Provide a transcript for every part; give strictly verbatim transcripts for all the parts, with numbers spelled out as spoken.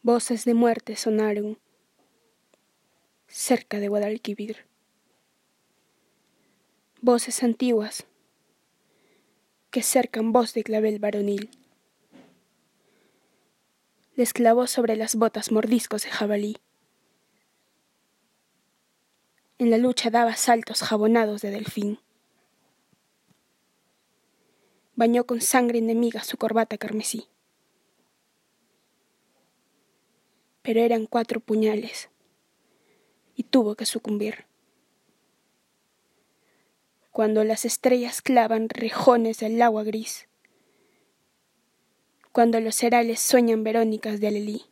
Voces de muerte sonaron cerca de Guadalquivir. Voces antiguas que cercan voz de clavel varonil. Les clavó sobre las botas mordiscos de jabalí. En la lucha daba saltos jabonados de delfín. Bañó con sangre enemiga su corbata carmesí. Pero eran cuatro puñales y tuvo que sucumbir. Cuando las estrellas clavan rejones del agua gris, cuando los herales sueñan verónicas de alelí,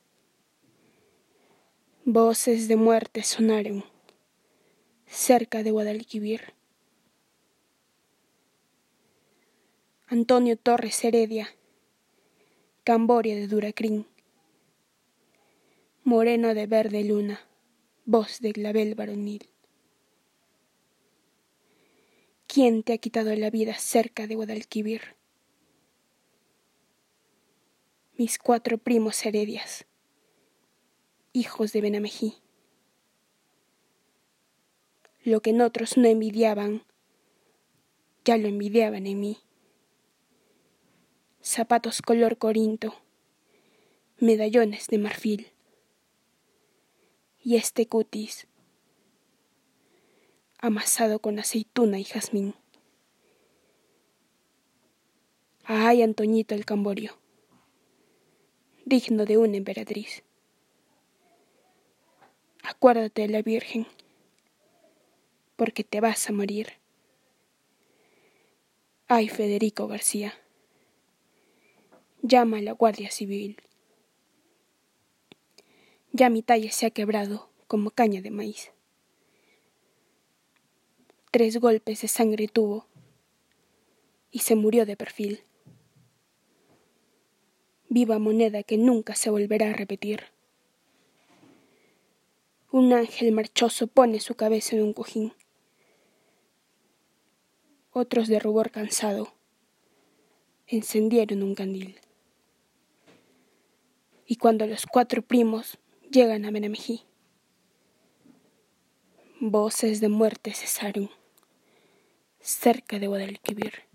voces de muerte sonaron cerca de Guadalquivir. Antonio Torres Heredia, Camboria de Duracrín, moreno de verde luna, voz de clavel varonil. ¿Quién te ha quitado la vida cerca de Guadalquivir? Mis cuatro primos Heredias, hijos de Benamejí. Lo que en otros no envidiaban, ya lo envidiaban en mí. Zapatos color corinto, medallones de marfil. Y este cutis, amasado con aceituna y jazmín. Ay, Antoñito el Camborio, digno de una emperatriz. Acuérdate de la Virgen, porque te vas a morir. Ay, Federico García, llama a la Guardia Civil. Ya mi talle se ha quebrado como caña de maíz. Tres golpes de sangre tuvo y se murió de perfil. Viva moneda que nunca se volverá a repetir. Un ángel marchoso pone su cabeza en un cojín. Otros de rubor cansado encendieron un candil. Y cuando los cuatro primos llegan a Benamejí, voces de muerte cesaron cerca de Guadalquivir.